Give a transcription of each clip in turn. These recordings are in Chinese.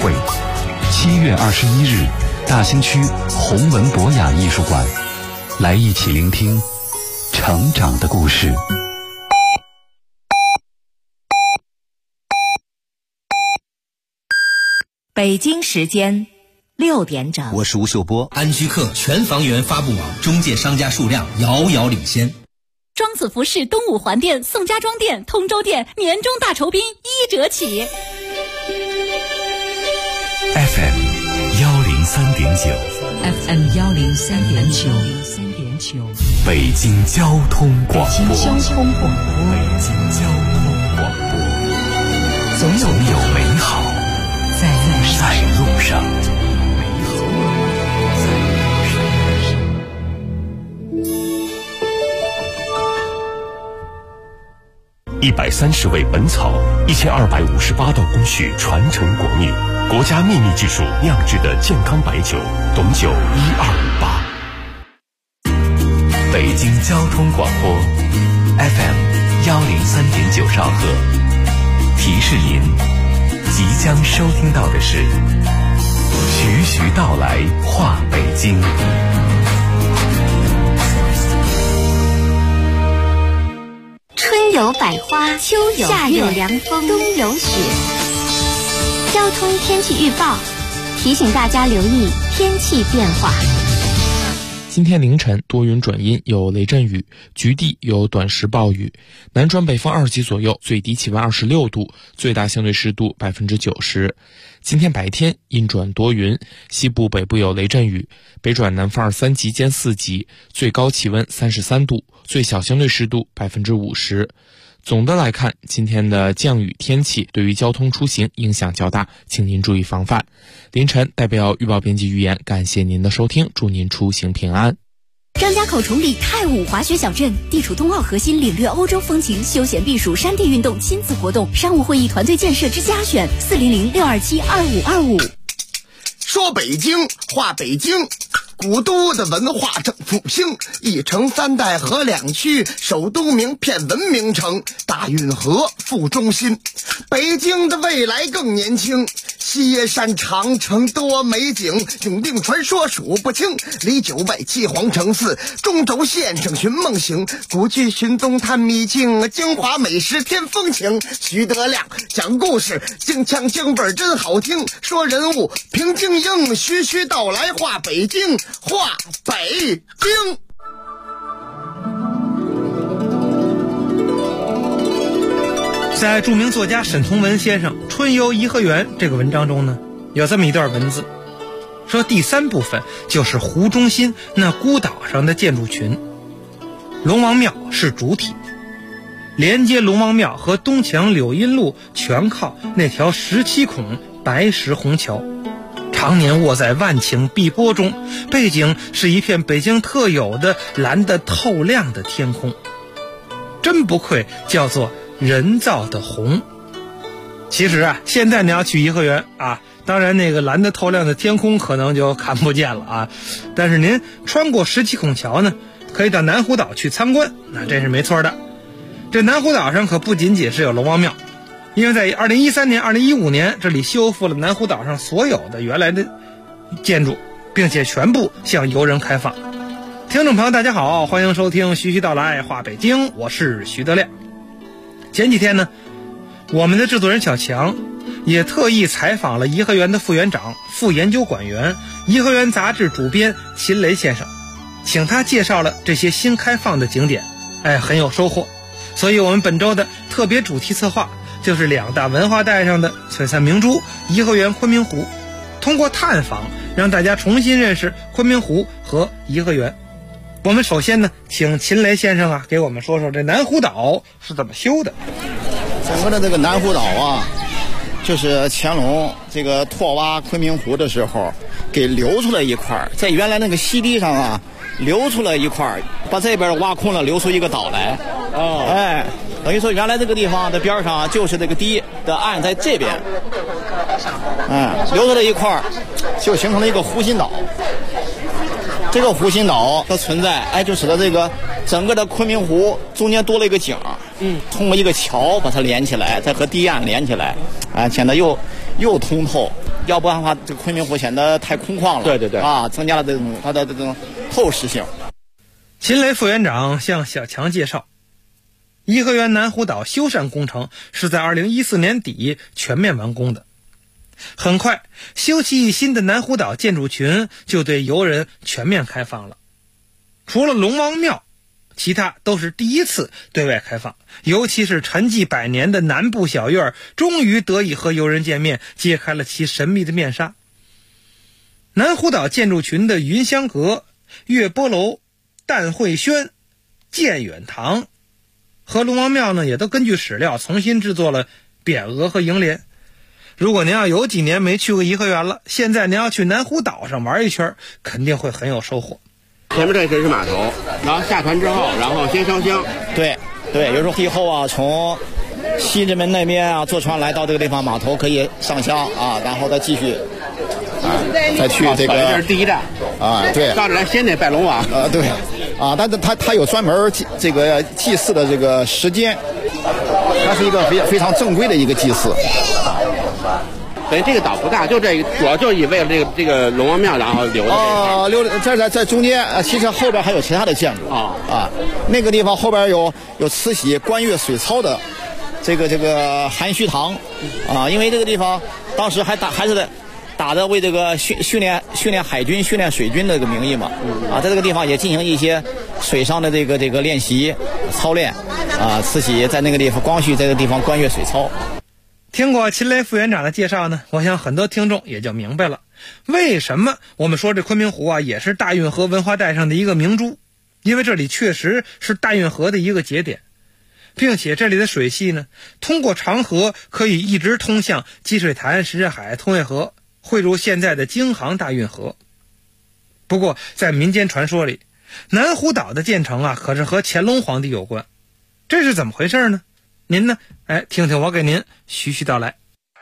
会，7月21日，大兴区弘文博雅艺术馆，来一起聆听成长的故事。 北京时间6点整， 我是吴秀波。 安居客全房源发布网中介商家数量遥遥领先。 庄子服饰东五环店、宋家庄店、通州店年终大酬宾1折起。 FM 103.9 FM 103.9， 北京交通广播。 北京交通广播，总有美好在路上。 130味本草，1258道工序传承国秘，国家秘密技术酿制的健康白酒，董酒1258。 北京交通广播 FM 103.9兆赫，提示您即将收听到的是徐徐道来话北京。 春有百花，秋有夏有凉风，冬有雪。交通天气预报提醒大家留意天气变化。 今天凌晨多云转阴，有雷阵雨，局地有短时暴雨，南转北风2级左右，最低气温26度，最大相对湿度90%。今天白天阴转多云，西部北部有雷阵雨，北转南风3级兼4级，最高气温33度，最小相对湿度50%。总的来看，今天的降雨天气对于交通出行影响较大，请您注意防范。凌晨代表预报编辑预言，感谢您的收听，祝您出行平安。 张家口崇礼太武滑雪小镇，地处冬奥核心，领略欧洲风情，休闲避暑，山地运动，亲子活动，商务会议，团队建设之佳选，400-627-2525。 说北京话北京，古都的文化正复兴，一城3代合2区，首都名片文明城，大运河副中心。北京的未来更年轻，西山长城多美景，永定传说数不清，离9外7皇城4，中轴线上寻梦行，古剧寻踪探秘境，京华美食添风情。徐德亮讲故事，京腔京味真好听，说人物评京英，徐徐道来话北京，话北京。 在著名作家沈从文先生《春游颐和园》这个文章中呢，有这么一段文字，说第3部分就是湖中心那孤岛上的建筑群，龙王庙是主体，连接龙王庙和东墙柳荫路全靠那条17孔白石虹桥，常年卧在万顷碧波中，背景是一片北京特有的蓝得透亮的天空，真不愧叫做人造的红。其实啊，现在你要去颐和园啊，当然那个蓝得透亮的天空可能就看不见了啊，但是您穿过17孔桥呢，可以到南湖岛去参观，那这是没错的。这南湖岛上可不仅仅是有龙王庙，因为在2013年、2015年，这里修复了南湖岛上所有的原来的建筑，并且全部向游人开放。听众朋友大家好，欢迎收听徐徐道来话北京，我是徐德亮。前几天呢，我们的制作人小强也特意采访了颐和园的副园长、副研究馆员、颐和园杂志主编秦雷先生，请他介绍了这些新开放的景点，很有收获。所以我们本周的特别主题策划就是2大文化带上的璀璨明珠颐和园、昆明湖，通过探访让大家重新认识昆明湖和颐和园。我们首先呢，请秦雷先生给我们说说这南湖岛是怎么修的。 整个的这个南湖岛啊，就是乾隆这个拓挖昆明湖的时候给留出了一块，在原来那个溪堤上啊留出了一块，把这边挖空了，留出一个岛来。等于说原来这个地方的边上就是这个堤的岸在这边，留出了一块，就形成了一个湖心岛。这个湖心岛它存在，就使得这个整个的昆明湖中间多了一个景，通过一个桥把它连起来，再和堤岸连起来，显得又通透要不然的话，这个昆明湖显得太空旷了。 对啊，增加了这种它的这种透视性。 秦雷副园长向小强介绍，颐和园南湖岛修缮工程是在2014年底全面完工的。很快，修葺新的南湖岛建筑群就对游人全面开放了。除了龙王庙，其他都是第一次对外开放，尤其是沉寂100年的南部小院终于得以和游人见面，揭开了其神秘的面纱。南湖岛建筑群的云香阁、月波楼、淡慧轩、建远堂和龙王庙呢，也都根据史料重新制作了匾额和楹联。如果您要有几年没去过颐和园了，现在您要去南湖岛上玩一圈，肯定会很有收获。 前面这是码头，然后下船之后，然后先烧香。 对，有时候以后啊，从西直门那边啊坐船来到这个地方码头可以上香啊，然后再继续再去这个。 这是第一站啊，对， 到这来先得拜龙王。 对，啊，但是他有专门这个祭祀的这个时间，它是一个非常正规的一个祭祀。 等于这个岛不大，就这主要就是以为了这个龙王庙，然后留的。 留在中间，其实后边还有其他的建筑那个地方后边有慈禧观月水操的这个含虚堂啊，因为这个地方当时还是打着为这个训练海军、训练水军的这个名义嘛在这个地方也进行一些水上的这个练习操练啊。慈禧在那个地方，光绪在这个地方观月水操。 听过秦雷副园长的介绍呢，我想很多听众也就明白了，为什么我们说这昆明湖啊也是大运河文化带上的一个明珠，因为这里确实是大运河的一个节点，并且这里的水系呢，通过长河可以一直通向积水潭、什刹海、通惠河，汇入现在的京杭大运河。不过在民间传说里，南湖岛的建成啊可是和乾隆皇帝有关，这是怎么回事呢？您呢？听听我给您徐徐道来。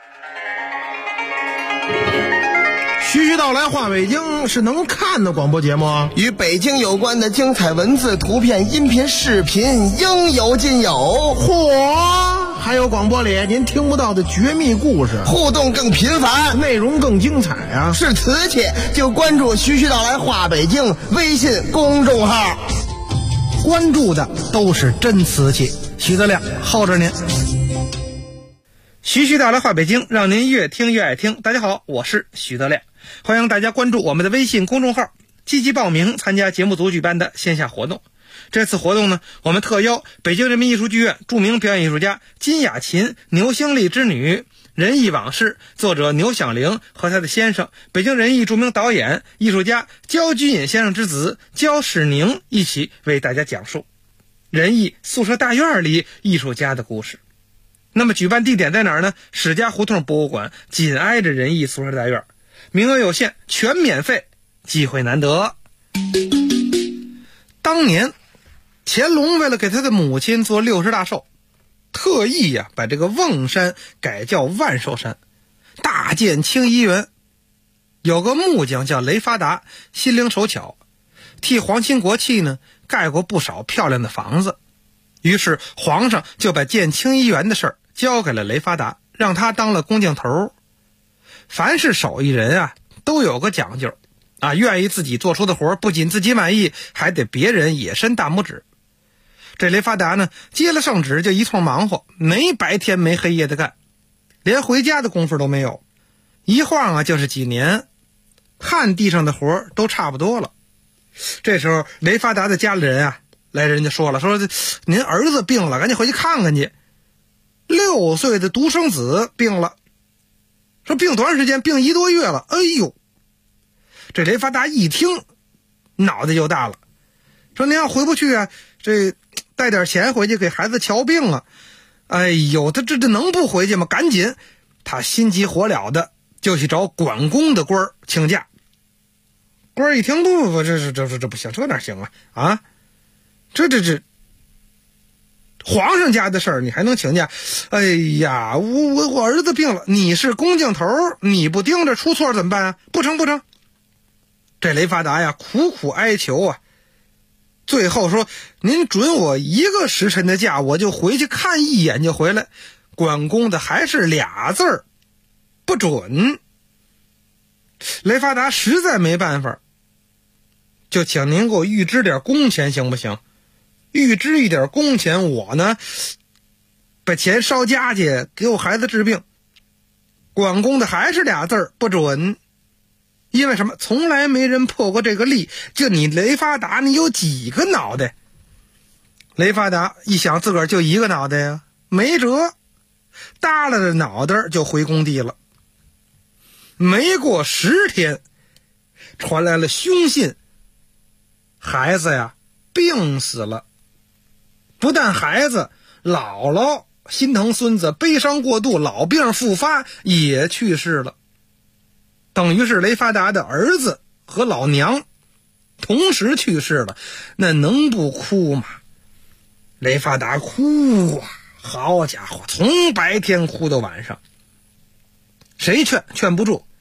徐徐道来话北京是能看的广播节目， 与北京有关的精彩文字、图片、音频、视频应有尽有。 嚯！还有广播里您听不到的绝密故事， 互动更频繁， 内容更精彩啊！ 是瓷器就关注徐徐道来话北京微信公众号， 关注的都是真瓷器。徐德亮候着您。 徐徐道来话北京，让您越听越爱听。大家好，我是徐德亮，欢迎大家关注我们的微信公众号，积极报名参加节目组举办的线下活动。这次活动呢，我们特邀北京人民艺术剧院著名表演艺术家金雅琴、牛星丽之女、仁义往事作者牛响铃和他的先生北京人艺著名导演艺术家焦君隐先生之子焦世宁一起为大家讲述仁义宿舍大院里艺术家的故事。那么举办地点在哪儿呢？史家胡同博物馆紧挨着仁义宿舍大院，名额有限，全免费，机会难得。当年乾隆为了给他的母亲做60大寿，特意把这个瓮山改叫万寿山，大建清漪园。有个木匠叫雷发达，心灵手巧，替皇亲国戚呢盖过不少漂亮的房子。于是皇上就把建清漪园的事儿交给了雷发达，让他当了工匠头。凡是手艺人都有个讲究愿意自己做出的活不仅自己满意，还得别人也伸大拇指。这雷发达呢接了圣旨就一通忙活，没白天没黑夜的干，连回家的功夫都没有。一晃就是几年，看地上的活都差不多了。这时候雷发达的家里人来人家说了，说您儿子病了，赶紧回去看看去。6岁的独生子病了，说病多长时间？病1多月了。哎呦，这雷发达一听脑袋就大了，说您要回不去这带点钱回去给孩子瞧病啊。哎呦，他这能不回去吗？赶紧，他心急火燎的就去找管工的官请假。官一听不，这不行，这哪行这皇上家的事儿你还能请假？哎呀，我儿子病了，你是工匠头，你不盯着出错怎么办不成。这雷发达苦苦哀求最后说您准我1个时辰的假，我就回去看一眼就回来。管工的还是俩字儿，不准。 雷发达实在没办法，就请您给我预支点工钱行不行？预支一点工钱，我呢把钱烧家去给我孩子治病。管工的还是俩字儿，不准。因为什么？从来没人破过这个例，就你雷发达，你有几个脑袋？雷发达一想自个儿就一个脑袋呀，没辙，耷拉着脑袋就回工地了。没过10天，传来了凶信，孩子呀病死了。不但孩子，姥姥心疼孙子，悲伤过度，老病复发，也去世了。等于是雷发达的儿子和老娘同时去世了，那能不哭吗？雷发达哭啊，好家伙，从白天哭到晚上，谁劝不住。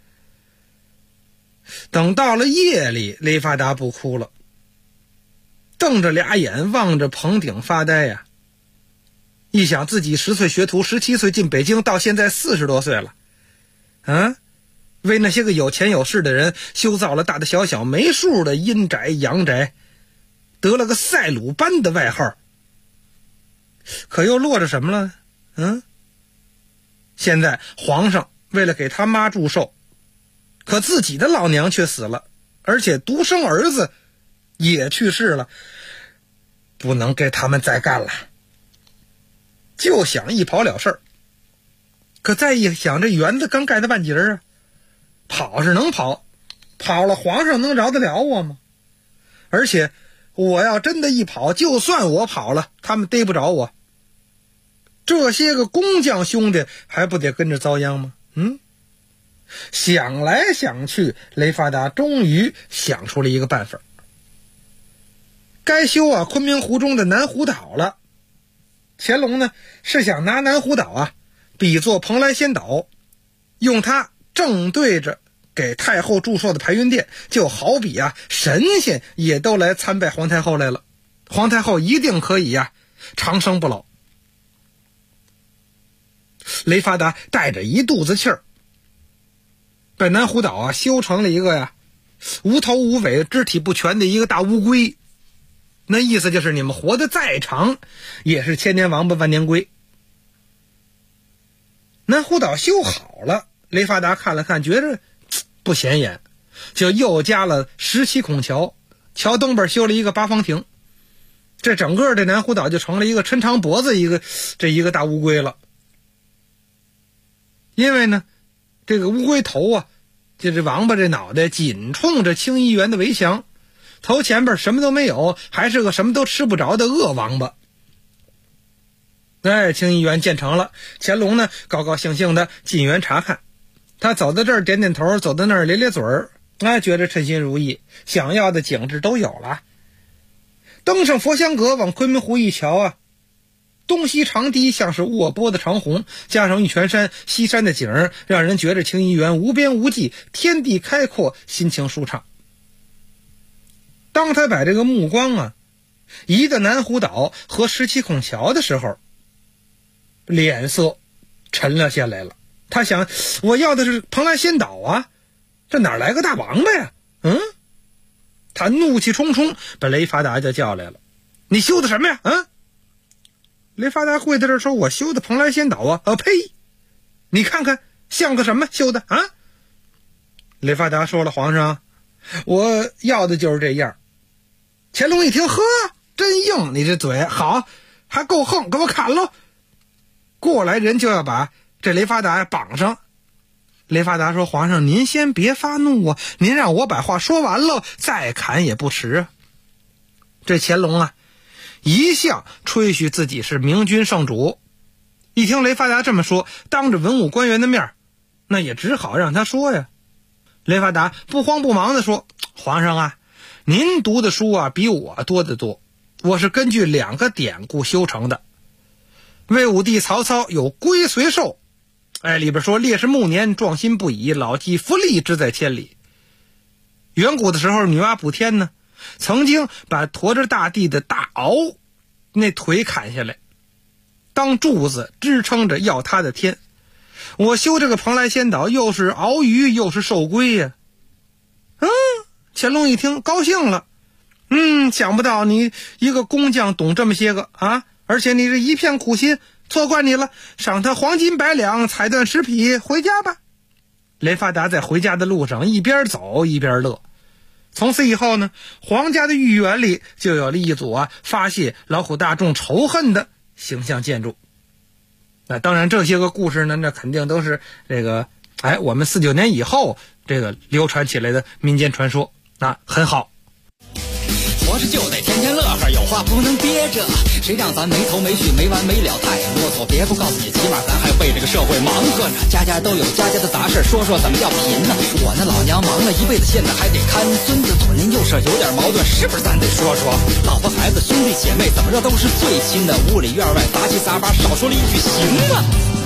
等到了夜里，雷发达不哭了，瞪着俩眼望着棚顶发呆呀。一想自己10岁学徒，17岁进北京，到现在40多岁了，为那些个有钱有势的人修造了大大小小没数的阴宅阳宅，得了个赛鲁班的外号，可又落着什么了？现在皇上为了给他妈祝寿，可自己的老娘却死了，而且独生儿子也去世了，不能给他们再干了，就想一跑了事儿。可再一想，这园子刚盖的半截啊，跑是能跑，跑了皇上能饶得了我吗？而且我要真的一跑，就算我跑了，他们逮不着我，这些个工匠兄弟还不得跟着遭殃吗？想来想去，雷发达终于想出了一个办法。该修昆明湖中的南湖岛了。乾隆呢是想拿南湖岛比作蓬莱仙岛，用它正对着给太后祝寿的排云殿，就好比神仙也都来参拜皇太后来了，皇太后一定可以长生不老。雷发达带着一肚子气儿，把南湖岛修成了一个无头无尾、肢体不全的一个大乌龟。那意思就是你们活得再长，也是千年王八万年龟。南湖岛修好了，雷发达看了看，觉着不显眼，就又加了17孔桥，桥东边修了一个8方亭，这整个的南湖岛就成了一个抻长脖子一个大乌龟了。因为呢，这个乌龟头就这王八这脑袋紧冲着清漪园的围墙，头前边什么都没有，还是个什么都吃不着的恶王八。清漪园建成了，乾隆呢高高兴兴的进园查看，他走到这儿点点头，走到那儿咧咧嘴儿，觉得称心如意，想要的景致都有了。登上佛香阁，往昆明湖一瞧东西长堤像是卧波的长虹，加上玉泉山西山的景儿，让人觉得清漪园无边无际，天地开阔，心情舒畅。当他把这个目光移到南湖岛和17孔桥的时候，脸色沉了下来了。他想，我要的是蓬莱仙岛这哪来个大王八呀？他怒气冲冲把雷发达就叫来了。你修的什么呀？雷发达跪在这儿说，我修的蓬莱仙岛呸！你看看像个什么修的雷发达说了，皇上，我要的就是这样。乾隆一听，呵，真硬，你这嘴好，还够横，给我砍喽！过来人就要把这雷发达绑上。雷发达说，皇上您先别发怒您让我把话说完了再砍也不迟这乾隆一向吹嘘自己是明君圣主，一听雷发达这么说，当着文武官员的面，那也只好让他说呀。雷发达不慌不忙地说，皇上您读的书比我多得多，我是根据2个典故修成的。魏武帝曹操有龟随寿，里边说烈士暮年壮心不已，老骥伏枥，志在千里。远古的时候，女娲补天呢，曾经把驮着大地的大鳌那腿砍下来，当柱子支撑着要他的天。我修这个蓬莱仙岛，又是鳌鱼又是寿龟呀， 乾隆一听高兴了，想不到你一个工匠懂这么些个啊，而且你这一片苦心，错怪你了，赏他黄金100两，彩缎10匹，回家吧。雷发达在回家的路上一边走一边乐。从此以后呢，皇家的御园里就有了一组发泄劳苦大众仇恨的形象建筑。那当然这些个故事呢，那肯定都是这个我们49年以后这个流传起来的民间传说，那很好。 活着就得天天乐呵，有话不能憋着，谁让咱没头没绪没完没了太啰嗦，别不告诉你，起码咱还为这个社会忙活呢。家家都有家家的杂事，说说怎么叫贫呢？我那老娘忙了一辈子，现在还得看孙子，左邻右舍有点矛盾，是不是咱得说说？老婆孩子兄弟姐妹怎么着都是最亲的，屋里院外杂七杂八，少说了一句行吗？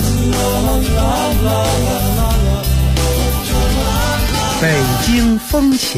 北京风情。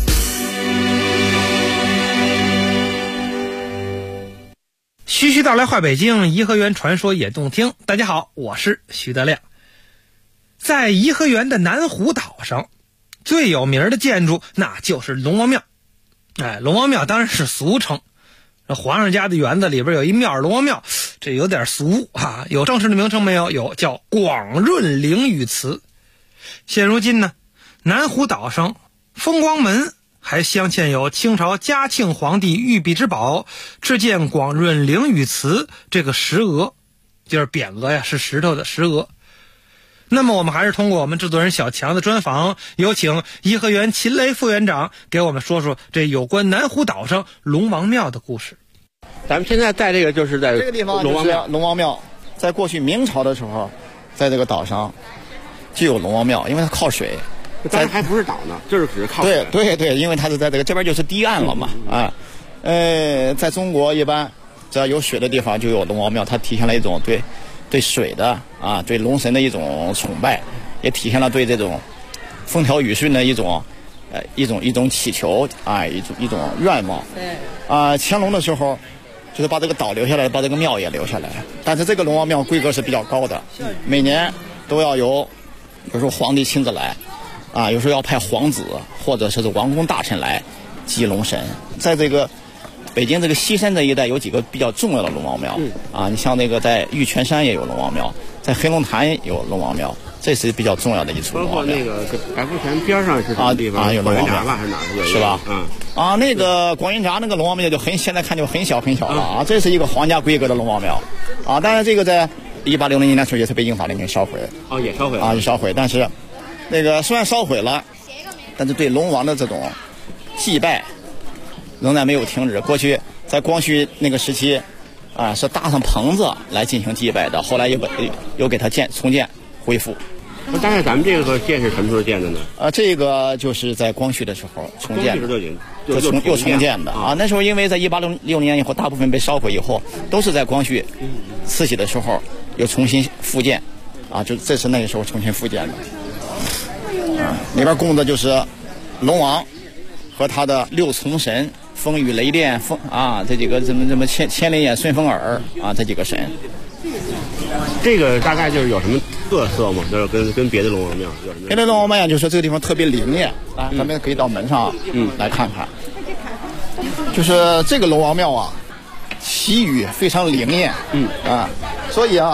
徐徐道来话北京，颐和园传说也动听。大家好，我是徐德亮。在颐和园的南湖岛上，最有名的建筑那就是龙王庙。龙王庙当然是俗称，皇上家的园子里边有一庙龙王庙，这有点俗啊。有正式的名称没有？有，叫广润灵雨祠。现如今呢，南湖岛上风光门还镶嵌有清朝嘉庆皇帝御笔之宝敕建广润灵雨祠这个石额，就是匾额呀，是石头的石额。那么我们还是通过我们制作人小强的专访，有请颐和园秦雷副园长给我们说说这有关南湖岛上龙王庙的故事。 咱们现在在这个就是在这个地方，龙王庙，在过去明朝的时候，在这个岛上就有龙王庙，因为它靠水。 当然还不是岛呢，就是只是靠水。 对，因为它是在这边就是堤岸了嘛，在中国一般只要有水的地方就有龙王庙，它体现了一种对水的对龙神的一种崇拜，也体现了对这种风调雨顺的一种祈求一种愿望。乾隆的时候就是把这个岛留下来，把这个庙也留下来，但是这个龙王庙规格是比较高的，每年都要有时候皇帝亲自来。有时候要派皇子或者是王公大臣来祭龙神。在这个北京这个西山这一带有几个比较重要的龙王庙，你像那个在玉泉山也有龙王庙，在黑龙潭有龙王庙，这是比较重要的一处龙王庙。 包括那个白虎泉边上是什么地方？ 有龙王庙还是哪儿？ 是吧？那个广云闸那个龙王庙就现在看就很小很小了这是一个皇家规格的龙王庙当然这个在1860年的时候也是被英法联军烧毁也烧毁了也烧毁，但是那个虽然烧毁了，但是对龙王的这种祭拜仍然没有停止。过去在光绪那个时期是搭上棚子来进行祭拜的，后来又给它重建恢复。 大概咱们这个建是什么时候建的呢？ 这个就是在光绪的时候重建的，又重建的那时候因为在1860年以后大部分被烧毁以后，都是在光绪慈禧的时候又重新复建就这是那个时候重新复建的。里边供的就是龙王和他的6从神，风雨雷电这几个怎么千里眼顺风耳这几个神。 这个大概就是有什么特色吗？就是跟别的龙王庙有什么？ 别的龙王庙就是说这个地方特别灵验咱们可以到门上来看看。就是这个龙王庙祈雨非常灵验所以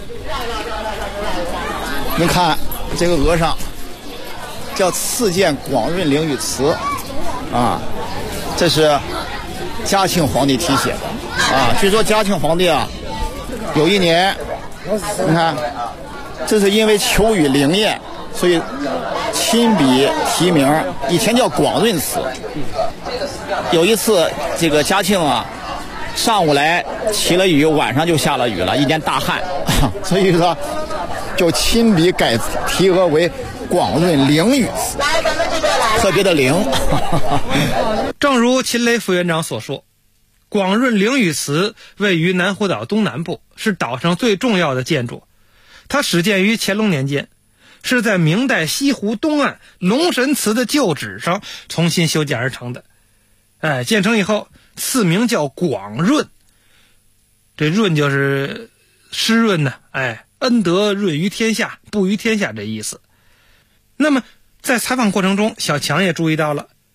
您看这个额上叫赐建广润灵雨祠这是嘉庆皇帝题写的据说嘉庆皇帝有一年你看这是因为求雨灵验，所以亲笔题名，以前叫广润祠。有一次这个嘉庆上午来起了雨，晚上就下了雨了，一件大旱所以说就亲笔改题额为广润灵雨祠，特别的灵正如秦雷副园长所说，广润灵雨祠位于南湖岛东南部，是岛上最重要的建筑。它始建于乾隆年间，是在明代西湖东岸龙神祠的旧址上重新修建而成的。建成以后赐名叫广润，这润就是湿润呢，恩德润于天下，布于天下这意思。那么在采访过程中，小强也注意到了，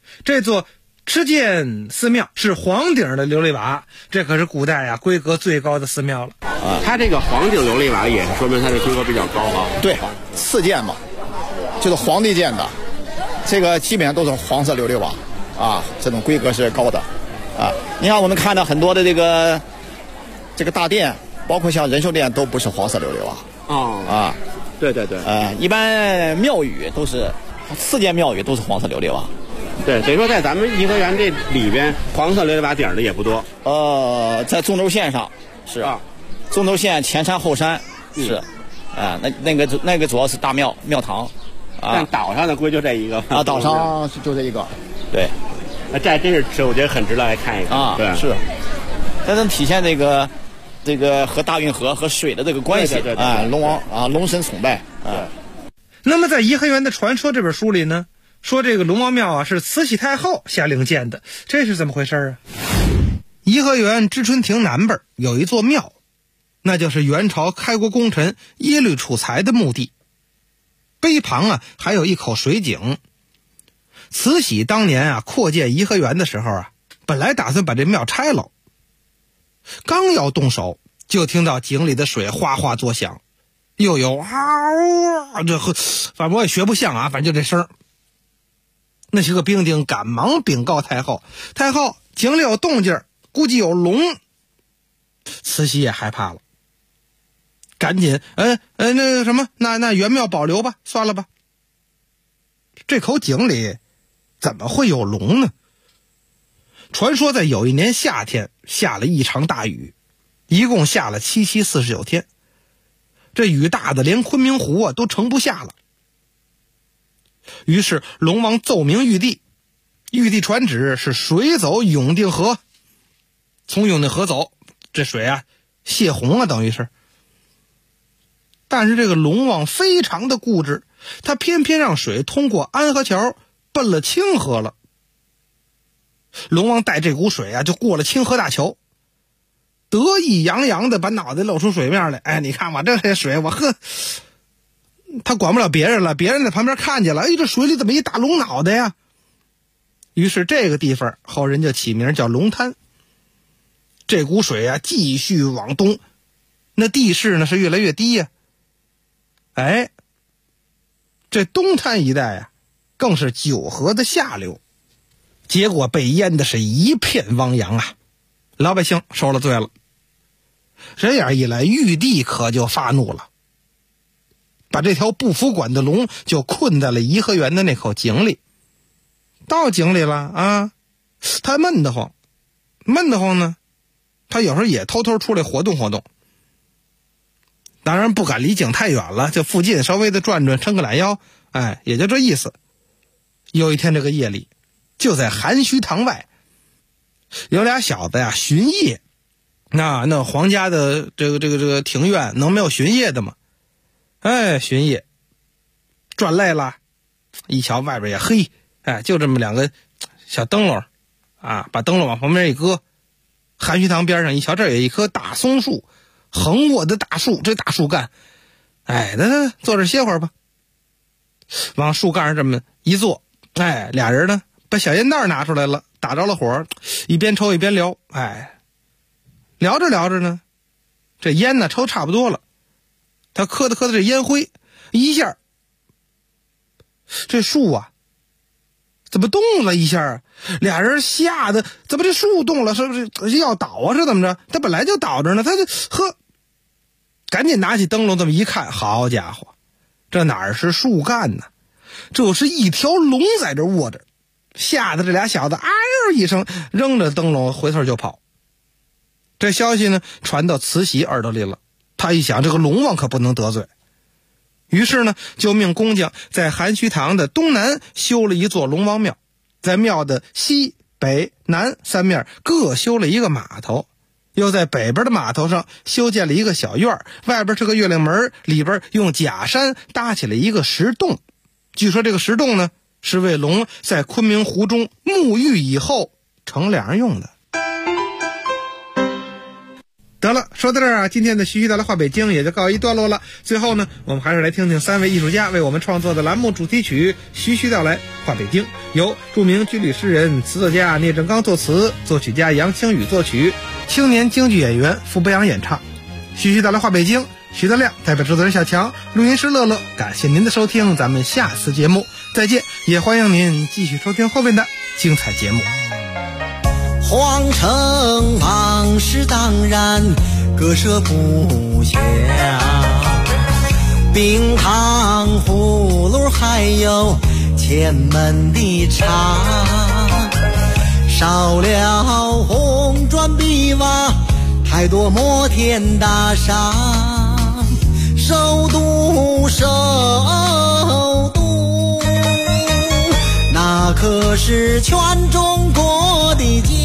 这座持剑寺庙是黄顶的琉璃瓦，这可是古代规格最高的寺庙了。 它这个黄顶琉璃瓦也是说明它的规格比较高啊。 对，赐剑嘛，就是皇帝建的，这个基本上都是黄色琉璃瓦啊，这种规格是高的啊。你看我们看到很多的这个大殿，包括像仁寿殿都不是黄色琉璃瓦啊。 对对对， 一般庙宇都是四间庙宇都是黄色琉璃瓦。 对，等于说在咱们颐和园这里边，黄色琉璃瓦顶的也不多。 在中轴线上是中轴线前山后山是，那个主要是大庙堂但岛上的规就这一个岛上就这一个，对， 这还真是我觉得很值得来看一看对，是，它能体现这个和大运河和水的这个关系，龙王龙神崇拜那么在颐和园的传说这本书里呢，说这个龙王庙是慈禧太后下令建的，这是怎么回事啊？ 颐和园知春亭南边有一座庙，那就是元朝开国功臣耶律楚材的墓地，碑旁还有一口水井。慈禧当年扩建颐和园的时候本来打算把这庙拆了，刚要动手，就听到井里的水哗哗作响，又有这反正我也学不像反正就这声。那些个兵丁赶忙禀告太后，太后井里有动静，估计有龙。慈禧也害怕了，赶紧那个什么，那原庙保留吧，算了吧。这口井里怎么会有龙呢？传说在有一年夏天下了一场大雨，一共下了749天，这雨大的连昆明湖都盛不下了。于是龙王奏明玉帝，玉帝传旨是水走永定河，从永定河走，这水泄洪等于是。但是这个龙王非常的固执，他偏偏让水通过安河桥奔了清河了。龙王带这股水就过了清河大桥，得意洋洋的把脑袋露出水面来，你看我这些水，我喝。他管不了别人了，别人在旁边看见了，这水里怎么一大龙脑袋呀？于是这个地方后人就起名叫龙滩。这股水继续往东，那地势呢是越来越低呀。这东滩一带更是九河的下流，结果被淹的是一片汪洋老百姓受了罪了。这样一来，玉帝可就发怒了，把这条不服管的龙就困在了颐和园的那口井里。到井里了他闷得慌呢，他有时候也偷偷出来活动活动，当然不敢离井太远了，就附近稍微的转转，抻个懒腰，也就这意思。有一天这个夜里，就在含虚堂外，有俩小子巡夜。那皇家的这个庭院能没有巡夜的吗？巡夜转累了，一瞧外边也黑，就这么两个小灯笼把灯笼往旁边一搁，含虚堂边上一瞧，这有一棵大松树，横卧的大树，这大树干，那坐这歇会儿吧。往树干上这么一坐，俩人呢把小烟袋拿出来了，打着了火，一边抽一边聊，聊着聊着呢，这烟呢抽差不多了，他磕的这烟灰一下，这树怎么动了一下俩人吓得怎么这树动了，是不是要倒是怎么着？他本来就倒着呢，他就赶紧拿起灯笼这么一看，好家伙，这哪是树干呢？这是一条龙在这卧着，吓得这俩小子一声扔着灯笼回头就跑。这消息呢传到慈禧耳朵里了，他一想这个龙王可不能得罪，于是呢就命工匠在含虚堂的东南修了一座龙王庙，在庙的西北南三面各修了一个码头，又在北边的码头上修建了一个小院，外边是个月亮门，里边用假山搭起了一个石洞。据说这个石洞呢是为龙在昆明湖中沐浴以后乘凉用的。 得了，说到这儿啊，今天的徐徐道来话北京也就告一段落了。最后呢，我们还是来听听3位艺术家为我们创作的栏目主题曲《徐徐道来话北京》，由著名军旅诗人、词作家聂正刚作词，作曲家杨清宇作曲，青年京剧演员傅博阳演唱。徐徐道来话北京，徐德亮代表制作人小强，录音师乐乐，感谢您的收听，咱们下次节目再见，也欢迎您继续收听后面的精彩节目。 皇城往事当然割舍不下，冰糖葫芦还有前门的茶，少了红砖碧瓦，太多摩天大厦，首都那可是全中国的家。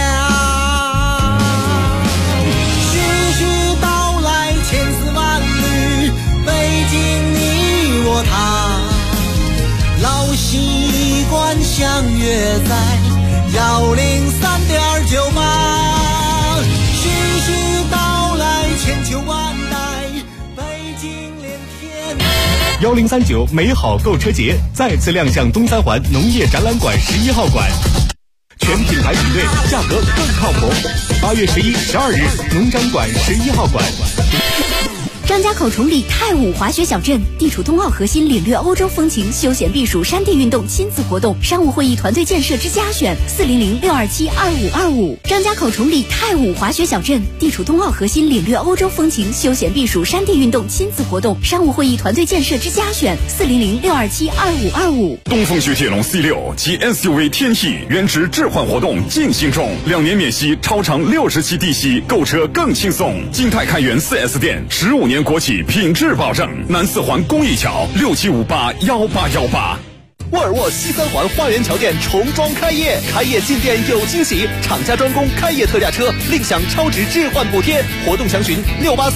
徐徐道来千丝万缕，北京你我他，老习惯相约在103.98。徐徐道来千秋万代，北京连天。 1039美好购车节再次亮相东三环农业展览馆11号馆，全品牌比对，价格更靠谱。8月11、12日，农展馆11号馆。 张家口崇礼太武滑雪小镇，地处冬奥核心，领略欧洲风情，休闲避暑，山地运动亲子活动，商务会议团队建设之家选，400-627-2525。张家口崇礼太武滑雪小镇，地处冬奥核心，领略欧洲风情，休闲避暑，山地运动亲子活动，商务会议团队建设之家选，400-627-2525。 东风雪铁龙 C6 及 SUV 天翼原值置换活动进行中，2年免息，超长60期低息，购车更轻松。金泰开元 4S 店15年国企品质保证，南四环公益桥67581818。 沃尔沃西三环花园桥店重装开业，开业进店有惊喜，厂家专供开业特价车，另享超值置换补贴。活动详询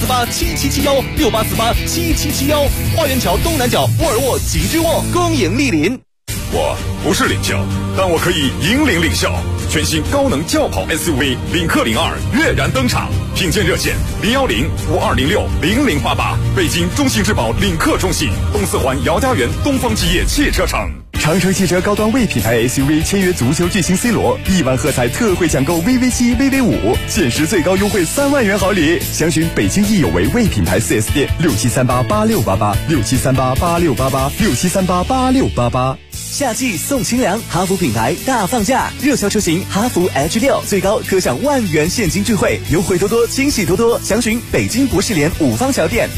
68487771，68487771。花园桥东南角沃尔沃极致沃，恭迎莅临。 我不是领袖，但我可以引领领袖。全新高能轿跑 SUV 领克02跃然登场，品鉴热线010-5206-0088，北京中信质保领克中信，东四环姚家园东方基业汽车城。 长城汽车高端 V 品牌 SUV 签约足球巨星 C 罗，1万喝彩特惠抢购 VV7、VV5，限时最高优惠3万元好礼。详询北京易有为 V 品牌 4S 店，67388688，67388688，67388688。夏季送清凉，哈弗品牌大放价，热销车型哈弗 H6最高可享1万元现金钜惠，优惠多多，惊喜多多。详询北京博士联五方桥店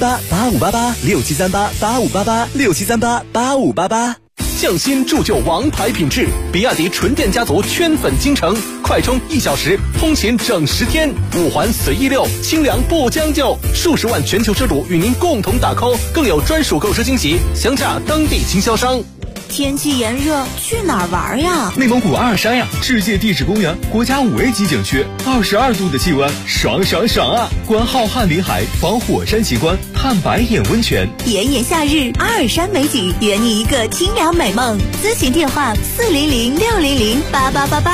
，67388588，67388588，67388588。匠心铸就王牌品质，比亚迪纯电家族圈粉京城，快充1小时，通勤整10天，5环随意溜，清凉不将就，数十万全球车主与您共同打 call， 更有专属购车惊喜，详洽当地经销商。 天气炎热，去哪儿玩呀？ 内蒙古阿尔山呀，世界地质公园，国家5A 级景区，22度的气温，爽爽爽啊！观浩瀚林海，访火山奇观，探白眼温泉。 炎炎夏日，阿尔山美景，圆你一个清凉美梦。咨询电话400-600-8888。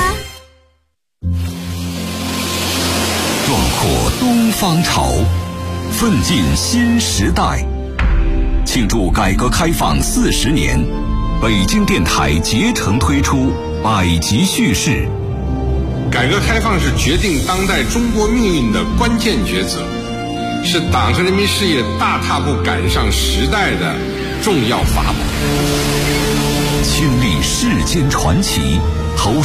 壮阔东方潮，奋进新时代。庆祝改革开放40年，北京电台竭诚推出百集叙事。 改革开放是决定当代中国命运的关键抉择，是党和人民事业大踏步赶上时代的重要法宝。 亲历世间传奇，投